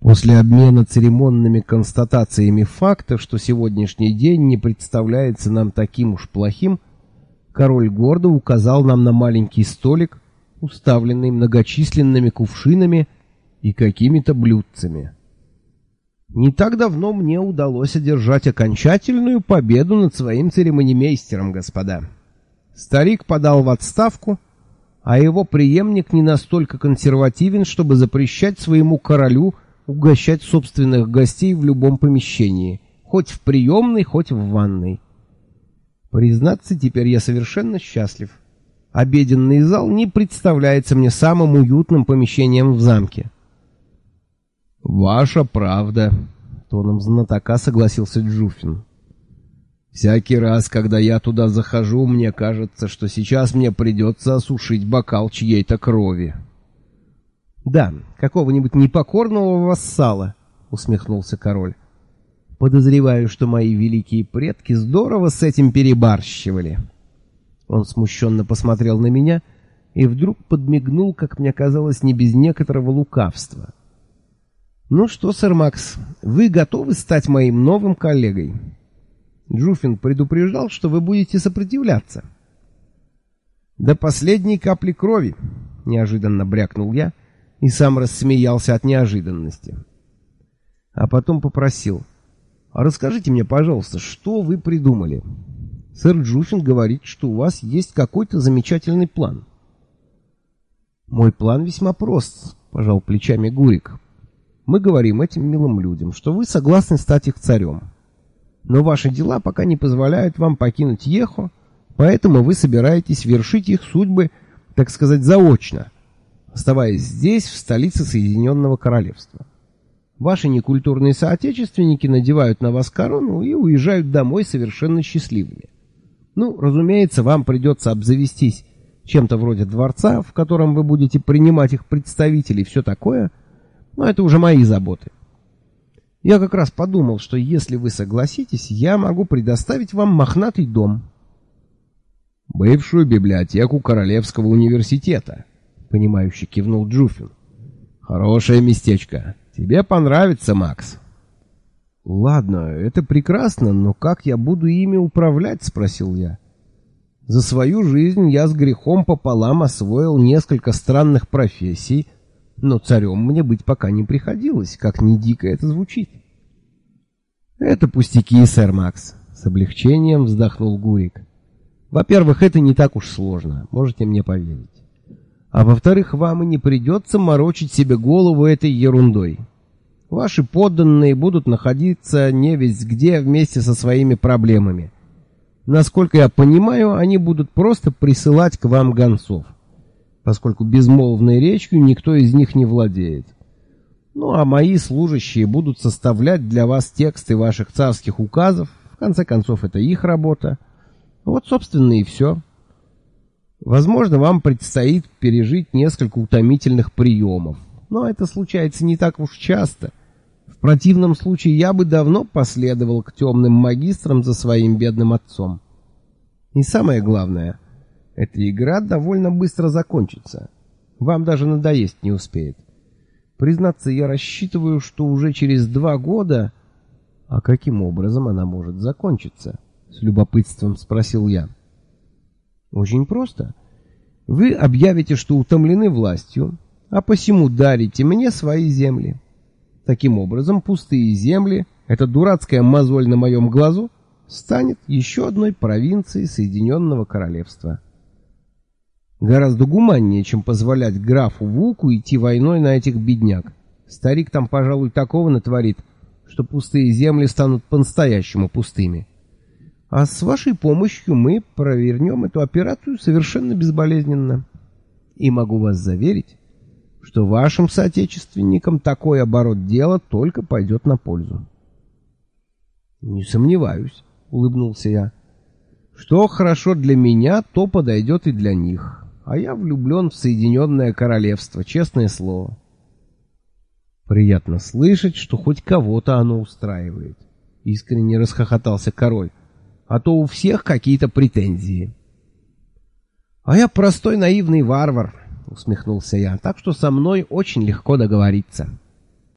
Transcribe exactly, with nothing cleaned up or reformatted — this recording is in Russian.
После обмена церемонными констатациями факта, что сегодняшний день не представляется нам таким уж плохим, король гордо указал нам на маленький столик, уставленный многочисленными кувшинами и какими-то блюдцами. Не так давно мне удалось одержать окончательную победу над своим церемонимейстером, господа. Старик подал в отставку, а его преемник не настолько консервативен, чтобы запрещать своему королю угощать собственных гостей в любом помещении, хоть в приемной, хоть в ванной. Признаться, теперь я совершенно счастлив. Обеденный зал не представляется мне самым уютным помещением в замке. «Ваша правда», — тоном знатока согласился Джуфин. «Всякий раз, когда я туда захожу, мне кажется, что сейчас мне придется осушить бокал чьей-то крови». «Да, какого-нибудь непокорного вассала», — усмехнулся король. «Подозреваю, что мои великие предки здорово с этим перебарщивали». Он смущенно посмотрел на меня и вдруг подмигнул, как мне казалось, не без некоторого лукавства. «Ну что, сэр Макс, вы готовы стать моим новым коллегой? Джуфин предупреждал, что вы будете сопротивляться». «До последней капли крови», — неожиданно брякнул я, и сам рассмеялся от неожиданности. А потом попросил: «А расскажите мне, пожалуйста, что вы придумали? Сэр Джуфин говорит, что у вас есть какой-то замечательный план». «Мой план весьма прост», — пожал плечами Гурик. «Мы говорим этим милым людям, что вы согласны стать их царем. Но ваши дела пока не позволяют вам покинуть Ехо, поэтому вы собираетесь вершить их судьбы, так сказать, заочно, оставаясь здесь, в столице Соединенного Королевства. Ваши некультурные соотечественники надевают на вас корону и уезжают домой совершенно счастливыми. Ну, разумеется, вам придется обзавестись чем-то вроде дворца, в котором вы будете принимать их представителей и все такое, но это уже мои заботы. Я как раз подумал, что если вы согласитесь, я могу предоставить вам мохнатый дом». «Бывшую библиотеку Королевского университета», — понимающе кивнул Джуфин. «Хорошее местечко. Тебе понравится, Макс». «Ладно, это прекрасно, но как я буду ими управлять?» — спросил я. «За свою жизнь я с грехом пополам освоил несколько странных профессий, но царем мне быть пока не приходилось, как ни дико это звучит». «Это пустяки, сэр Макс», — с облегчением вздохнул Гурик. «Во-первых, это не так уж сложно, можете мне поверить. А во-вторых, вам и не придется морочить себе голову этой ерундой. Ваши подданные будут находиться не весь где вместе со своими проблемами. Насколько я понимаю, они будут просто присылать к вам гонцов, поскольку безмолвной речью никто из них не владеет. Ну а мои служащие будут составлять для вас тексты ваших царских указов, в конце концов это их работа. Вот, собственно, и все. Возможно, вам предстоит пережить несколько утомительных приемов, но это случается не так уж часто. В противном случае я бы давно последовал к темным магистрам за своим бедным отцом. И самое главное, эта игра довольно быстро закончится. Вам даже надоесть не успеет. Признаться, я рассчитываю, что уже через два года... А каким образом она может закончиться? С любопытством спросил я. Очень просто. Вы объявите, что утомлены властью, а посему дарите мне свои земли. Таким образом, пустые земли, эта дурацкая мозоль на моем глазу, станет еще одной провинцией Соединенного Королевства. Гораздо гуманнее, чем позволять графу Вуку идти войной на этих бедняк. Старик там, пожалуй, такого натворит, что пустые земли станут по-настоящему пустыми. А с вашей помощью мы провернем эту операцию совершенно безболезненно. И могу вас заверить, что вашим соотечественникам такой оборот дела только пойдет на пользу». «Не сомневаюсь», — улыбнулся я. «Что хорошо для меня, то подойдет и для них. А я влюблен в Соединенное Королевство, честное слово». «Приятно слышать, что хоть кого-то оно устраивает», — искренне расхохотался король. «А то у всех какие-то претензии». «А я простой наивный варвар», — усмехнулся я, — «так что со мной очень легко договориться».